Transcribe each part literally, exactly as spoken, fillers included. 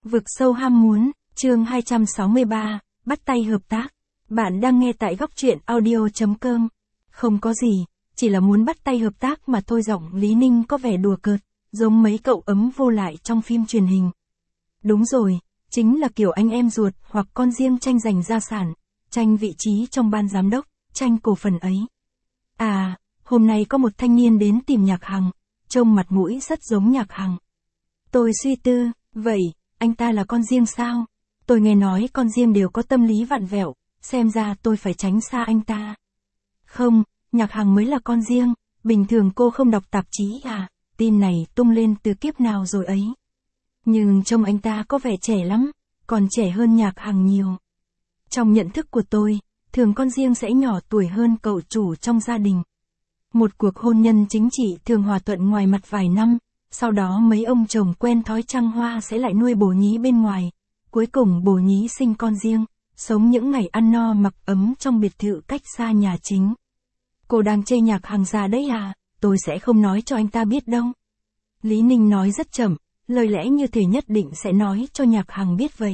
Vực sâu ham muốn, chương hai trăm sáu mươi ba, bắt tay hợp tác. Bạn đang nghe tại góc truyện audio chấm com. Không có gì, chỉ là muốn bắt tay hợp tác mà thôi. Giọng Lý Ninh có vẻ đùa cợt, giống mấy cậu ấm vô lại trong phim truyền hình. Đúng rồi, chính là kiểu anh em ruột hoặc con riêng tranh giành gia sản, tranh vị trí trong ban giám đốc, tranh cổ phần ấy. À, hôm nay có một thanh niên đến tìm Nhạc Hằng, trông mặt mũi rất giống Nhạc Hằng. Tôi suy tư, vậy, anh ta là con riêng sao? Tôi nghe nói con riêng đều có tâm lý vặn vẹo, xem ra tôi phải tránh xa anh ta. Không, Nhạc Hằng mới là con riêng, bình thường cô không đọc tạp chí à, tin này tung lên từ kiếp nào rồi ấy. Nhưng trông anh ta có vẻ trẻ lắm, còn trẻ hơn Nhạc Hằng nhiều. Trong nhận thức của tôi, thường con riêng sẽ nhỏ tuổi hơn cậu chủ trong gia đình. Một cuộc hôn nhân chính trị thường hòa thuận ngoài mặt vài năm, sau đó mấy ông chồng quen thói trăng hoa sẽ lại nuôi bồ nhí bên ngoài. Cuối cùng bồ nhí sinh con riêng, sống những ngày ăn no mặc ấm trong biệt thự cách xa nhà chính. Cô đang chê Nhạc Hằng già đấy à, tôi sẽ không nói cho anh ta biết đâu. Lý Ninh nói rất chậm, lời lẽ như thể nhất định sẽ nói cho Nhạc Hằng biết vậy.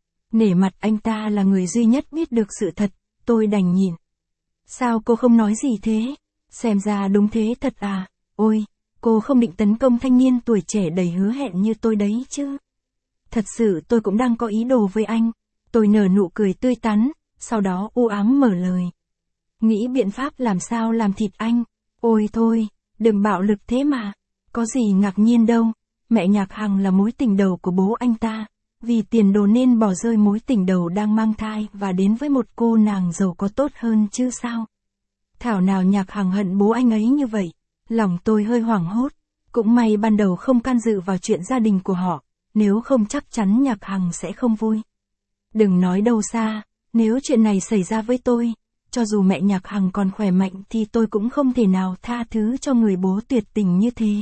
Nể mặt anh ta là người duy nhất biết được sự thật, tôi đành nhịn. Sao cô không nói gì thế? Xem ra đúng thế thật à, ôi, cô không định tấn công thanh niên tuổi trẻ đầy hứa hẹn như tôi đấy chứ. Thật sự tôi cũng đang có ý đồ với anh. Tôi nở nụ cười tươi tắn, sau đó u ám mở lời. Nghĩ biện pháp làm sao làm thịt anh. Ôi thôi, đừng bạo lực thế mà. Có gì ngạc nhiên đâu, mẹ Nhạc Hằng là mối tình đầu của bố anh ta. Vì tiền đồ nên bỏ rơi mối tình đầu đang mang thai và đến với một cô nàng giàu có tốt hơn chứ sao. Thảo nào Nhạc Hằng hận bố anh ấy như vậy. Lòng tôi hơi hoảng hốt. Cũng may ban đầu không can dự vào chuyện gia đình của họ. Nếu không chắc chắn Nhạc Hằng sẽ không vui. Đừng nói đâu xa, nếu chuyện này xảy ra với tôi, cho dù mẹ Nhạc Hằng còn khỏe mạnh thì tôi cũng không thể nào tha thứ cho người bố tuyệt tình như thế.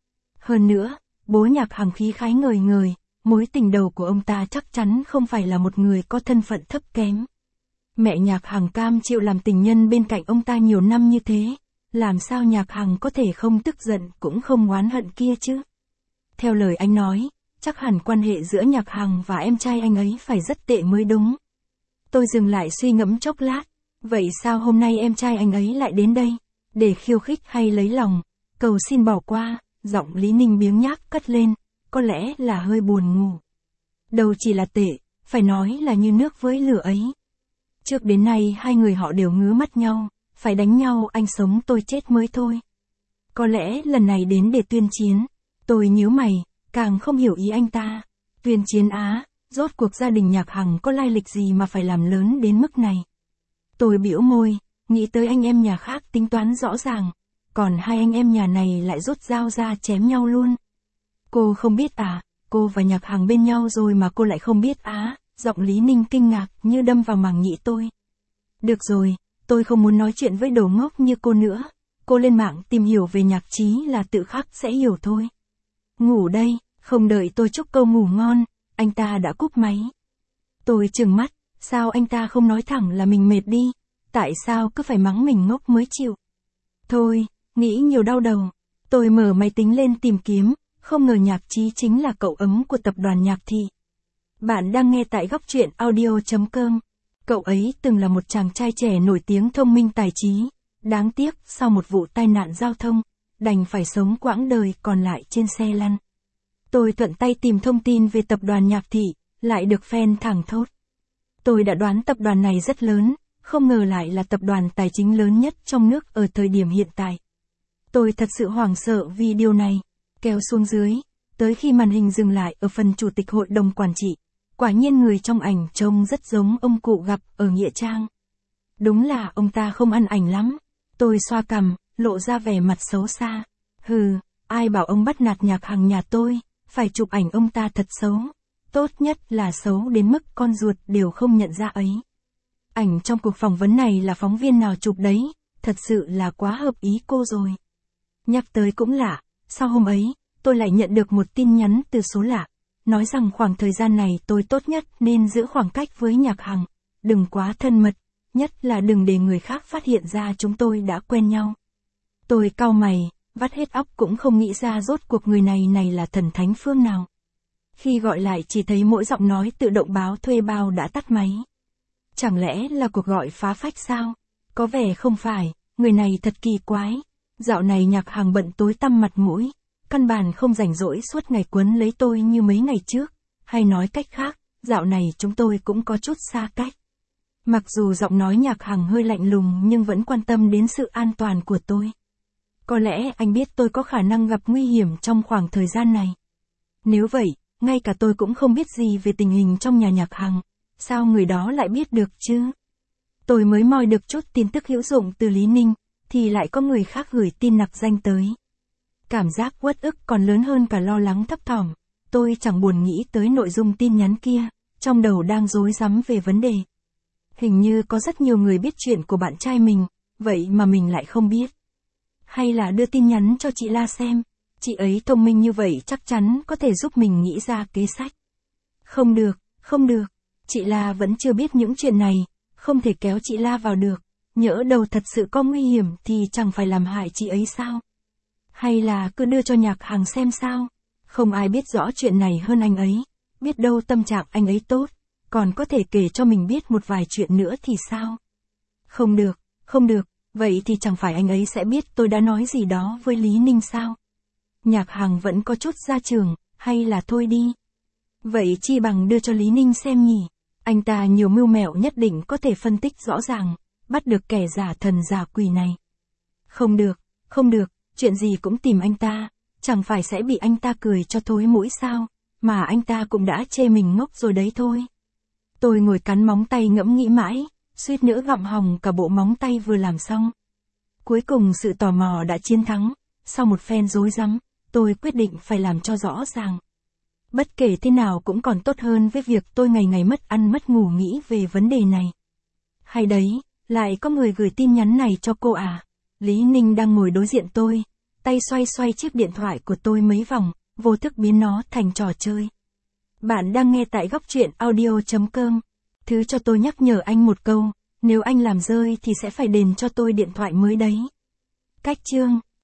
Hơn nữa, bố Nhạc Hằng khí khái ngời ngời, mối tình đầu của ông ta chắc chắn không phải là một người có thân phận thấp kém. Mẹ Nhạc Hằng cam chịu làm tình nhân bên cạnh ông ta nhiều năm như thế, làm sao Nhạc Hằng có thể không tức giận cũng không oán hận kia chứ. Theo lời anh nói, chắc hẳn quan hệ giữa Nhạc Hằng và em trai anh ấy phải rất tệ mới đúng. Tôi dừng lại suy ngẫm chốc lát, vậy sao hôm nay em trai anh ấy lại đến đây? Để khiêu khích hay lấy lòng? Cầu xin bỏ qua, giọng Lý Ninh biếng nhác cất lên, có lẽ là hơi buồn ngủ. Đâu chỉ là tệ, phải nói là như nước với lửa ấy. Trước đến nay hai người họ đều ngứa mắt nhau, phải đánh nhau anh sống tôi chết mới thôi. Có lẽ lần này đến để tuyên chiến. Tôi nhíu mày, càng không hiểu ý anh ta. Tuyên chiến á, rốt cuộc gia đình Nhạc Hằng có lai lịch gì mà phải làm lớn đến mức này. Tôi bĩu môi, nghĩ tới anh em nhà khác tính toán rõ ràng, còn hai anh em nhà này lại rút dao ra chém nhau luôn. Cô không biết à, cô và Nhạc Hằng bên nhau rồi mà cô lại không biết á, giọng Lý Ninh kinh ngạc như đâm vào màng nhĩ tôi. Được rồi, tôi không muốn nói chuyện với đồ ngốc như cô nữa, cô lên mạng tìm hiểu về Nhạc Trí là tự khắc sẽ hiểu thôi. Ngủ đây, không đợi tôi chúc câu ngủ ngon, anh ta đã cúp máy. Tôi trừng mắt, sao anh ta không nói thẳng là mình mệt đi, tại sao cứ phải mắng mình ngốc mới chịu. Thôi, nghĩ nhiều đau đầu, tôi mở máy tính lên tìm kiếm, không ngờ Nhạc Trí chính là cậu ấm của tập đoàn Nhạc Thị. Bạn đang nghe tại góc truyện audio chấm com. Cậu ấy từng là một chàng trai trẻ nổi tiếng thông minh tài trí, đáng tiếc sau một vụ tai nạn giao thông, đành phải sống quãng đời còn lại trên xe lăn. Tôi thuận tay tìm thông tin về tập đoàn Nhạc Thị, lại được fan thẳng thốt. Tôi đã đoán tập đoàn này rất lớn, không ngờ lại là tập đoàn tài chính lớn nhất trong nước ở thời điểm hiện tại. Tôi thật sự hoảng sợ vì điều này. Kéo xuống dưới, tới khi màn hình dừng lại ở phần chủ tịch hội đồng quản trị, quả nhiên người trong ảnh trông rất giống ông cụ gặp ở Nghĩa Trang. Đúng là ông ta không ăn ảnh lắm. Tôi xoa cằm, lộ ra vẻ mặt xấu xa. Hừ, ai bảo ông bắt nạt Nhạc Hằng nhà tôi, phải chụp ảnh ông ta thật xấu. Tốt nhất là xấu đến mức con ruột đều không nhận ra ấy. Ảnh trong cuộc phỏng vấn này là phóng viên nào chụp đấy, thật sự là quá hợp ý cô rồi. Nhắc tới cũng lạ, sau hôm ấy, tôi lại nhận được một tin nhắn từ số lạ, nói rằng khoảng thời gian này tôi tốt nhất nên giữ khoảng cách với Nhạc Hằng, đừng quá thân mật, nhất là đừng để người khác phát hiện ra chúng tôi đã quen nhau. Tôi cau mày, vắt hết óc cũng không nghĩ ra rốt cuộc người này này là thần thánh phương nào. Khi gọi lại chỉ thấy mỗi giọng nói tự động báo thuê bao đã tắt máy. Chẳng lẽ là cuộc gọi phá phách sao? Có vẻ không phải, người này thật kỳ quái. Dạo này Nhạc Hằng bận tối tăm mặt mũi, căn bản không rảnh rỗi suốt ngày quấn lấy tôi như mấy ngày trước. Hay nói cách khác, dạo này chúng tôi cũng có chút xa cách. Mặc dù giọng nói Nhạc Hằng hơi lạnh lùng nhưng vẫn quan tâm đến sự an toàn của tôi. Có lẽ anh biết tôi có khả năng gặp nguy hiểm trong khoảng thời gian này. Nếu vậy, ngay cả tôi cũng không biết gì về tình hình trong nhà Nhạc Hằng, sao người đó lại biết được chứ? Tôi mới moi được chút tin tức hữu dụng từ Lý Ninh, thì lại có người khác gửi tin nặc danh tới. Cảm giác uất ức còn lớn hơn cả lo lắng thấp thỏm. Tôi chẳng buồn nghĩ tới nội dung tin nhắn kia, trong đầu đang rối rắm về vấn đề. Hình như có rất nhiều người biết chuyện của bạn trai mình, vậy mà mình lại không biết. Hay là đưa tin nhắn cho chị La xem, chị ấy thông minh như vậy chắc chắn có thể giúp mình nghĩ ra kế sách. Không được, không được, chị La vẫn chưa biết những chuyện này, không thể kéo chị La vào được, nhỡ đâu thật sự có nguy hiểm thì chẳng phải làm hại chị ấy sao? Hay là cứ đưa cho Nhạc Hằng xem sao? Không ai biết rõ chuyện này hơn anh ấy, biết đâu tâm trạng anh ấy tốt, còn có thể kể cho mình biết một vài chuyện nữa thì sao? Không được, không được, vậy thì chẳng phải anh ấy sẽ biết tôi đã nói gì đó với Lý Ninh sao? Nhạc Hằng vẫn có chút gia trưởng, hay là thôi đi. Vậy chi bằng đưa cho Lý Ninh xem nhỉ? Anh ta nhiều mưu mẹo nhất định có thể phân tích rõ ràng, bắt được kẻ giả thần giả quỷ này. Không được, không được, chuyện gì cũng tìm anh ta, chẳng phải sẽ bị anh ta cười cho thối mũi sao, mà anh ta cũng đã chê mình ngốc rồi đấy thôi. Tôi ngồi cắn móng tay ngẫm nghĩ mãi, suýt nữa gặm hỏng cả bộ móng tay vừa làm xong. Cuối cùng sự tò mò đã chiến thắng, sau một phen rối rắm, tôi quyết định phải làm cho rõ ràng. Bất kể thế nào cũng còn tốt hơn với việc tôi ngày ngày mất ăn mất ngủ nghĩ về vấn đề này. Hay đấy, lại có người gửi tin nhắn này cho cô à? Lý Ninh đang ngồi đối diện tôi, tay xoay xoay chiếc điện thoại của tôi mấy vòng, vô thức biến nó thành trò chơi. Bạn đang nghe tại góc truyện audio chấm com. Thứ cho tôi nhắc nhở anh một câu, nếu anh làm rơi thì sẽ phải đền cho tôi điện thoại mới đấy. Cách chương